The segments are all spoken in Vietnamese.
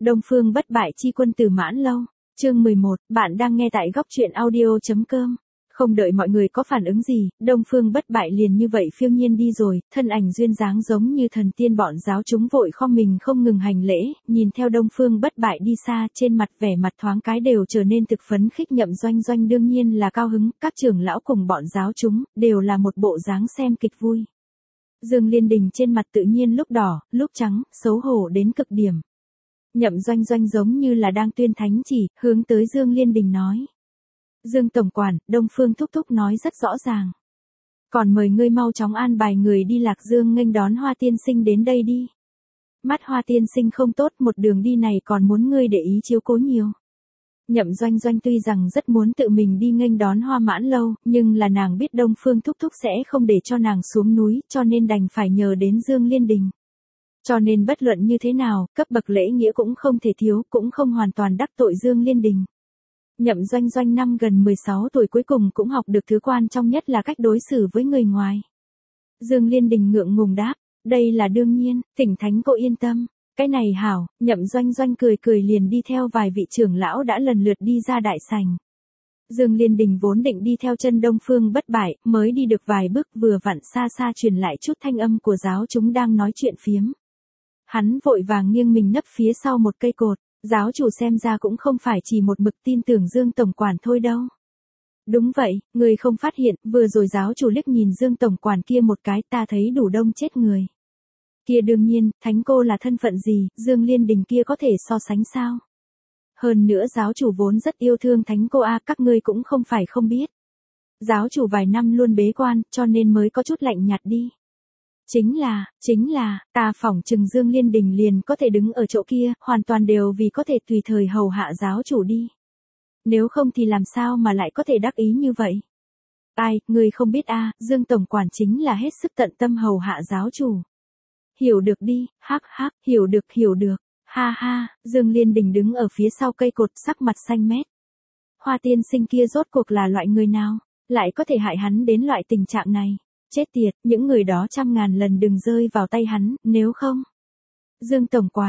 Đông Phương bất bại chi quân tử mãn lâu. Chương 11, bạn đang nghe tại góc truyện audio.com. Không đợi mọi người có phản ứng gì, Đông Phương bất bại liền như vậy phiêu nhiên đi rồi, thân ảnh duyên dáng giống như thần tiên, bọn giáo chúng vội khom mình không ngừng hành lễ, nhìn theo Đông Phương bất bại đi xa, trên mặt vẻ mặt thoáng cái đều trở nên thực phấn khích. Nhậm Doanh Doanh đương nhiên là cao hứng, các trưởng lão cùng bọn giáo chúng, đều là một bộ dáng xem kịch vui. Dương Liên Đình trên mặt tự nhiên lúc đỏ, lúc trắng, xấu hổ đến cực điểm. Nhậm Doanh Doanh giống như là đang tuyên thánh chỉ, hướng tới Dương Liên Đình nói. Dương tổng quản, Đông Phương thúc thúc nói rất rõ ràng. Còn mời ngươi mau chóng an bài người đi Lạc Dương nghênh đón Hoa tiên sinh đến đây đi. Mắt Hoa tiên sinh không tốt, một đường đi này còn muốn ngươi để ý chiếu cố nhiều. Nhậm Doanh Doanh tuy rằng rất muốn tự mình đi nghênh đón Hoa Mãn Lâu, nhưng là nàng biết Đông Phương thúc thúc sẽ không để cho nàng xuống núi, cho nên đành phải nhờ đến Dương Liên Đình. Cho nên bất luận như thế nào, cấp bậc lễ nghĩa cũng không thể thiếu, cũng không hoàn toàn đắc tội Dương Liên Đình. Nhậm Doanh Doanh năm gần 16 tuổi cuối cùng cũng học được thứ quan trọng nhất là cách đối xử với người ngoài. Dương Liên Đình ngượng ngùng đáp, đây là đương nhiên, Thỉnh Thánh cô yên tâm, cái này hảo. Nhậm Doanh Doanh cười cười liền đi theo vài vị trưởng lão đã lần lượt đi ra đại sảnh. Dương Liên Đình vốn định đi theo chân Đông Phương bất bại, mới đi được vài bước vừa vặn xa xa truyền lại chút thanh âm của giáo chúng đang nói chuyện phiếm. Hắn vội vàng nghiêng mình nấp phía sau một cây cột, giáo chủ xem ra cũng không phải chỉ một mực tin tưởng Dương tổng quản thôi đâu. Đúng vậy, người không phát hiện, vừa rồi giáo chủ liếc nhìn Dương tổng quản kia một cái, ta thấy đủ đông chết người. Kia đương nhiên, thánh cô là thân phận gì, Dương Liên Đình kia có thể so sánh sao? Hơn nữa giáo chủ vốn rất yêu thương thánh cô a, các ngươi cũng không phải không biết. Giáo chủ vài năm luôn bế quan, cho nên mới có chút lạnh nhạt đi. Chính là, ta phỏng chừng Dương Liên Đình liền có thể đứng ở chỗ kia, hoàn toàn đều vì có thể tùy thời hầu hạ giáo chủ đi. Nếu không thì làm sao mà lại có thể đắc ý như vậy? Ai, người không biết a, Dương tổng quản chính là hết sức tận tâm hầu hạ giáo chủ. Hiểu được đi, hắc, hiểu được, ha ha. Dương Liên Đình đứng ở phía sau cây cột, sắc mặt xanh mét. Hoa tiên sinh kia rốt cuộc là loại người nào, lại có thể hại hắn đến loại tình trạng này? Chết tiệt, những người đó 100.000 lần đừng rơi vào tay hắn, nếu không. Dương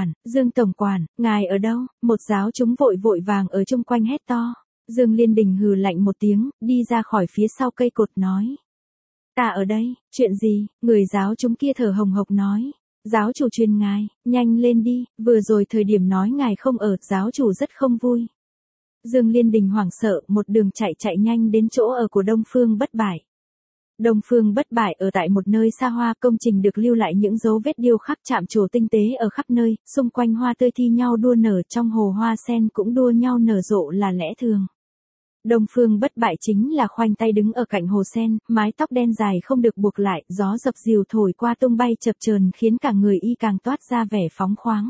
tổng quản, ngài ở đâu? Một giáo chúng vội vàng ở chung quanh hét to. Dương Liên Đình hừ lạnh một tiếng, đi ra khỏi phía sau cây cột nói. Ta ở đây, chuyện gì? Người giáo chúng kia thở hồng hộc nói. Giáo chủ truyền ngài, nhanh lên đi, vừa rồi thời điểm nói ngài không ở, giáo chủ rất không vui. Dương Liên Đình hoảng sợ, một đường chạy nhanh đến chỗ ở của Đông Phương bất bại. Đông Phương bất bại ở tại một nơi xa hoa, công trình được lưu lại những dấu vết điêu khắc chạm trổ tinh tế ở khắp nơi, xung quanh hoa tươi thi nhau đua nở, trong hồ hoa sen cũng đua nhau nở rộ là lẽ thường. Đông Phương bất bại chính là khoanh tay đứng ở cạnh hồ sen, mái tóc đen dài không được buộc lại, gió dập dìu thổi qua tung bay chập chờn khiến cả người y càng toát ra vẻ phóng khoáng.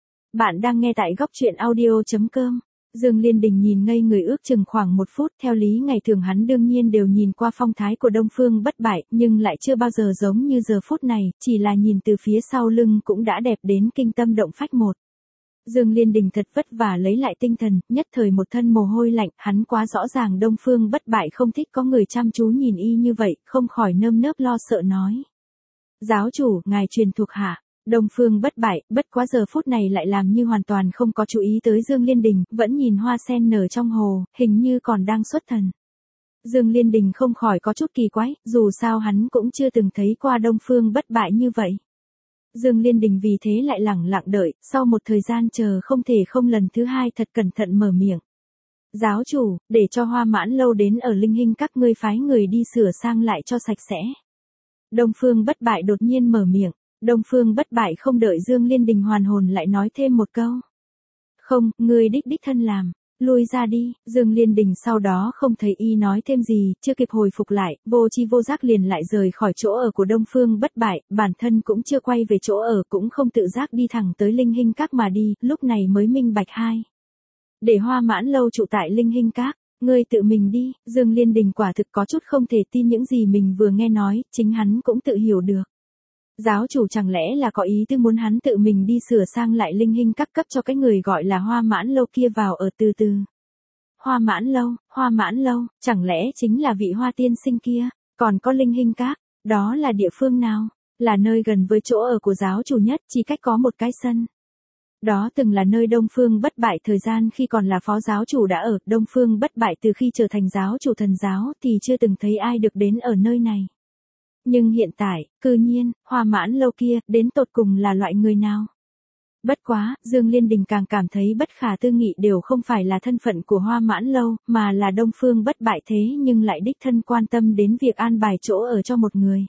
Bạn đang nghe tại góc truyện audio.com. Dương Liên Đình nhìn ngây người ước chừng khoảng 1 phút, theo lý ngày thường hắn đương nhiên đều nhìn qua phong thái của Đông Phương bất bại, nhưng lại chưa bao giờ giống như giờ phút này, chỉ là nhìn từ phía sau lưng cũng đã đẹp đến kinh tâm động phách một. Dương Liên Đình thật vất vả lấy lại tinh thần, nhất thời một thân mồ hôi lạnh, hắn quá rõ ràng Đông Phương bất bại không thích có người chăm chú nhìn y như vậy, không khỏi nơm nớp lo sợ nói. Giáo chủ, ngài truyền thuộc hạ. Đông Phương bất bại, bất quá giờ phút này lại làm như hoàn toàn không có chú ý tới Dương Liên Đình, vẫn nhìn hoa sen nở trong hồ, hình như còn đang xuất thần. Dương Liên Đình không khỏi có chút kỳ quái, dù sao hắn cũng chưa từng thấy qua Đông Phương bất bại như vậy. Dương Liên Đình vì thế lại lẳng lặng đợi, sau một thời gian chờ không thể không lần thứ hai thật cẩn thận mở miệng. Giáo chủ, để cho Hoa Mãn Lâu đến ở Linh Hinh các ngươi phái người đi sửa sang lại cho sạch sẽ. Đông Phương bất bại đột nhiên mở miệng. Đông Phương bất bại không đợi Dương Liên Đình hoàn hồn lại nói thêm một câu. Không, ngươi đích thân làm, lui ra đi. Dương Liên Đình sau đó không thấy y nói thêm gì, chưa kịp hồi phục lại, vô chi vô giác liền lại rời khỏi chỗ ở của Đông Phương bất bại, bản thân cũng chưa quay về chỗ ở, cũng không tự giác đi thẳng tới Linh Hinh các mà đi, lúc này mới minh bạch hai. Để Hoa Mãn Lâu trụ tại Linh Hinh các. Ngươi tự mình đi. Dương Liên Đình quả thực có chút không thể tin những gì mình vừa nghe nói, chính hắn cũng tự hiểu được. Giáo chủ chẳng lẽ là có ý tư muốn hắn tự mình đi sửa sang lại Linh Hinh các cấp cho cái người gọi là Hoa Mãn Lâu kia vào ở từ từ. Hoa Mãn Lâu, chẳng lẽ chính là vị Hoa tiên sinh kia, còn có Linh Hinh các, đó là địa phương nào? Là nơi gần với chỗ ở của giáo chủ nhất, chỉ cách có một cái sân. Đó từng là nơi Đông Phương Bất Bại thời gian khi còn là phó giáo chủ đã ở. Đông Phương Bất Bại từ khi trở thành giáo chủ thần giáo thì chưa từng thấy ai được đến ở nơi này. Nhưng hiện tại, cư nhiên, Hoa Mãn Lâu kia, đến tột cùng là loại người nào? Bất quá, Dương Liên Đình càng cảm thấy bất khả tư nghị đều không phải là thân phận của Hoa Mãn Lâu, mà là Đông Phương Bất Bại thế nhưng lại đích thân quan tâm đến việc an bài chỗ ở cho một người.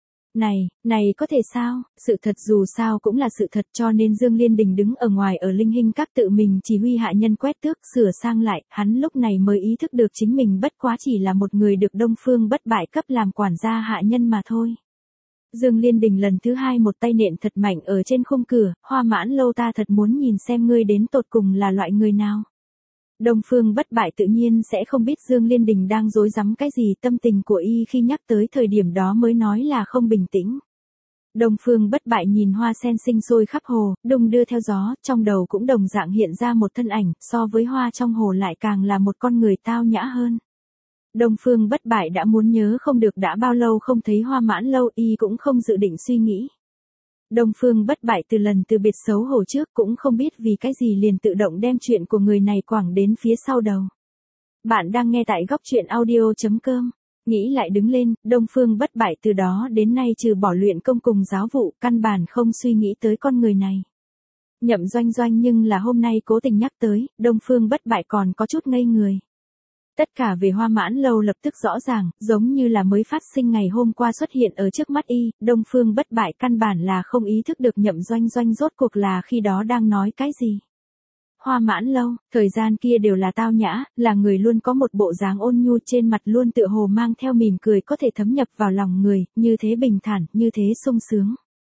Này có thể sao, sự thật dù sao cũng là sự thật cho nên Dương Liên Đình đứng ở ngoài ở Linh Hinh Các tự mình chỉ huy hạ nhân quét tước sửa sang lại, hắn lúc này mới ý thức được chính mình bất quá chỉ là một người được Đông Phương Bất Bại cấp làm quản gia hạ nhân mà thôi. Dương Liên Đình lần thứ hai một tay nện thật mạnh ở trên khung cửa, Hoa Mãn Lâu ta thật muốn nhìn xem ngươi đến tột cùng là loại người nào. Đông Phương Bất Bại tự nhiên sẽ không biết Dương Liên Đình đang rối rắm cái gì, tâm tình của y khi nhắc tới thời điểm đó mới nói là không bình tĩnh. Đông Phương Bất Bại nhìn hoa sen sinh sôi khắp hồ, đung đưa theo gió, trong đầu cũng đồng dạng hiện ra một thân ảnh, so với hoa trong hồ lại càng là một con người tao nhã hơn. Đông Phương Bất Bại đã muốn nhớ không được đã bao lâu không thấy Hoa Mãn Lâu, y cũng không dự định suy nghĩ. Đông Phương Bất Bại từ biệt xấu hổ trước cũng không biết vì cái gì liền tự động đem chuyện của người này quẳng đến phía sau đầu. Bạn đang nghe tại góc truyện audio.com. Nghĩ lại đứng lên, Đông Phương Bất Bại từ đó đến nay trừ bỏ luyện công cùng giáo vụ, căn bản không suy nghĩ tới con người này. Nhậm Doanh Doanh nhưng là hôm nay cố tình nhắc tới, Đông Phương Bất Bại còn có chút ngây người. Tất cả về Hoa Mãn Lâu lập tức rõ ràng, giống như là mới phát sinh ngày hôm qua xuất hiện ở trước mắt y, Đông Phương Bất Bại căn bản là không ý thức được Nhậm Doanh Doanh rốt cuộc là khi đó đang nói cái gì. Hoa Mãn Lâu, thời gian kia đều là tao nhã, là người luôn có một bộ dáng ôn nhu trên mặt luôn tựa hồ mang theo mỉm cười có thể thấm nhập vào lòng người, như thế bình thản, như thế sung sướng.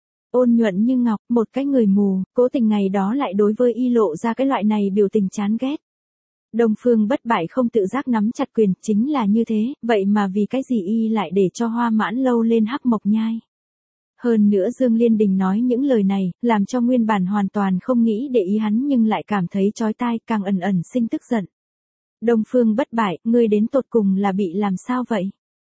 Ôn nhuận như ngọc, một cái người mù, cố tình ngày đó lại đối với y lộ ra cái loại này biểu tình chán ghét. Đông Phương Bất Bại không tự giác nắm chặt quyền, chính là như thế, vậy mà vì cái gì y lại để cho Hoa Mãn Lâu lên Hắc Mộc Nhai. Hơn nữa Dương Liên Đình nói những lời này, làm cho nguyên bản hoàn toàn không nghĩ để ý hắn nhưng lại cảm thấy chói tai, càng ẩn ẩn sinh tức giận. Đông Phương Bất Bại, ngươi đến tột cùng là bị làm sao vậy?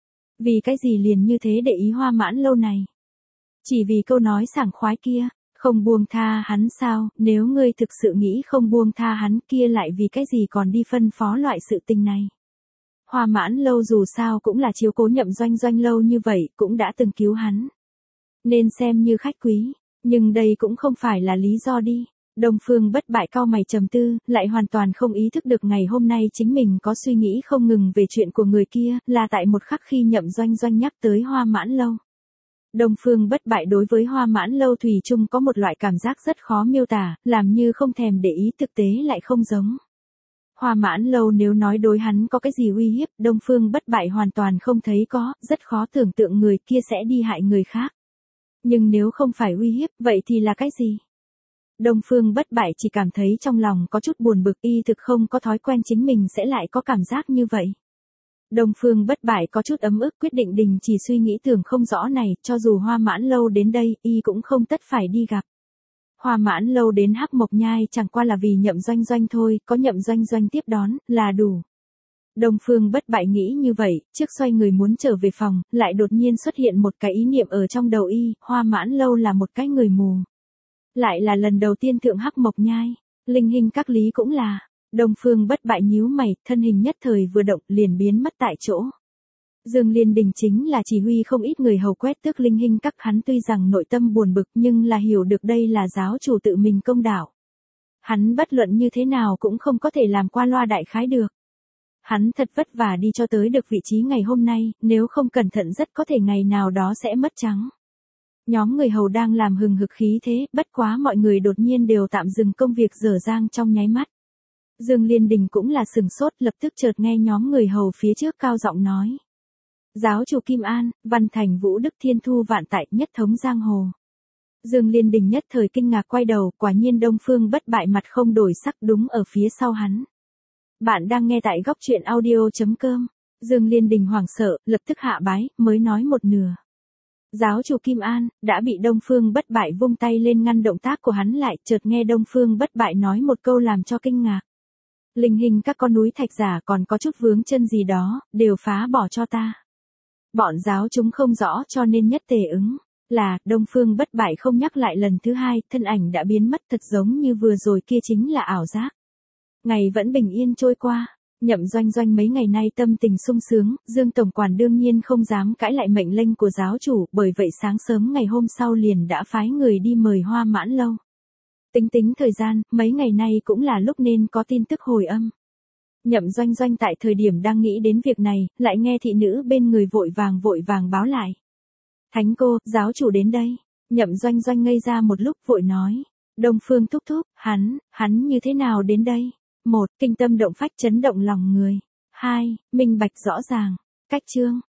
Vì cái gì liền như thế để ý Hoa Mãn Lâu này? Chỉ vì câu nói sảng khoái kia, không buông tha hắn sao, nếu ngươi thực sự nghĩ không buông tha hắn kia lại vì cái gì còn đi phân phó loại sự tình này. Hoa Mãn Lâu dù sao cũng là chiếu cố Nhậm Doanh Doanh lâu như vậy, cũng đã từng cứu hắn. Nên xem như khách quý, nhưng đây cũng không phải là lý do đi. Đông Phương Bất Bại cau mày trầm tư, lại hoàn toàn không ý thức được ngày hôm nay chính mình có suy nghĩ không ngừng về chuyện của người kia, là tại một khắc khi Nhậm Doanh Doanh nhắc tới Hoa Mãn Lâu. Đông Phương Bất Bại đối với Hoa Mãn Lâu thủy chung có một loại cảm giác rất khó miêu tả, làm như không thèm để ý thực tế lại không giống. Hoa Mãn Lâu nếu nói đối hắn có cái gì uy hiếp, Đông Phương Bất Bại hoàn toàn không thấy có, rất khó tưởng tượng người kia sẽ đi hại người khác. Nhưng nếu không phải uy hiếp, vậy thì là cái gì? Đông Phương Bất Bại chỉ cảm thấy trong lòng có chút buồn bực, y thực không có thói quen chính mình sẽ lại có cảm giác như vậy. Đông Phương Bất Bại có chút ấm ức quyết định đình chỉ suy nghĩ tưởng không rõ này, cho dù Hoa Mãn Lâu đến đây, y cũng không tất phải đi gặp. Hoa Mãn Lâu đến Hắc Mộc Nhai chẳng qua là vì Nhậm Doanh Doanh thôi, có Nhậm Doanh Doanh tiếp đón, là đủ. Đông Phương Bất Bại nghĩ như vậy, trước xoay người muốn trở về phòng, lại đột nhiên xuất hiện một cái ý niệm ở trong đầu y, Hoa Mãn Lâu là một cái người mù. Lại là lần đầu tiên thượng Hắc Mộc Nhai, Linh Hinh Các lý cũng là. Đông Phương Bất Bại nhíu mày, thân hình nhất thời vừa động liền biến mất tại chỗ. Dương Liên Đình chính là chỉ huy không ít người hầu quét tước Linh Hinh Các, hắn tuy rằng nội tâm buồn bực nhưng là hiểu được đây là giáo chủ tự mình công đạo. Hắn bất luận như thế nào cũng không có thể làm qua loa đại khái được. Hắn thật vất vả đi cho tới được vị trí ngày hôm nay, nếu không cẩn thận rất có thể ngày nào đó sẽ mất trắng. Nhóm người hầu đang làm hừng hực khí thế, bất quá mọi người đột nhiên đều tạm dừng công việc dở dang trong nháy mắt. Dương Liên Đình cũng là sừng sốt, lập tức chợt nghe nhóm người hầu phía trước cao giọng nói. Giáo chủ Kim An, Văn Thành Vũ Đức Thiên Thu Vạn Tại, nhất thống giang hồ. Dương Liên Đình nhất thời kinh ngạc quay đầu, quả nhiên Đông Phương Bất Bại mặt không đổi sắc đúng ở phía sau hắn. Bạn đang nghe tại góc truyện audio.com. Dương Liên Đình hoảng sợ, lập tức hạ bái, mới nói một nửa. Giáo chủ Kim An, đã bị Đông Phương Bất Bại vung tay lên ngăn động tác của hắn lại, chợt nghe Đông Phương Bất Bại nói một câu làm cho kinh ngạc. Linh Hinh Các con núi thạch giả còn có chút vướng chân gì đó, đều phá bỏ cho ta. Bọn giáo chúng không rõ cho nên nhất tề ứng. Là, Đông Phương Bất Bại không nhắc lại lần thứ hai, thân ảnh đã biến mất thật giống như vừa rồi kia chính là ảo giác. Ngày vẫn bình yên trôi qua. Nhậm Doanh Doanh mấy ngày nay tâm tình sung sướng, Dương Tổng Quản đương nhiên không dám cãi lại mệnh lệnh của giáo chủ, bởi vậy sáng sớm ngày hôm sau liền đã phái người đi mời Hoa Mãn Lâu. Tính thời gian, mấy ngày nay cũng là lúc nên có tin tức hồi âm. Nhậm Doanh Doanh tại thời điểm đang nghĩ đến việc này, lại nghe thị nữ bên người vội vàng báo lại. Thánh cô, giáo chủ đến đây. Nhậm Doanh Doanh ngây ra một lúc vội nói. Đông Phương thúc thúc, hắn như thế nào đến đây? 1. Kinh tâm động phách chấn động lòng người. 2. Minh bạch rõ ràng. Cách chương.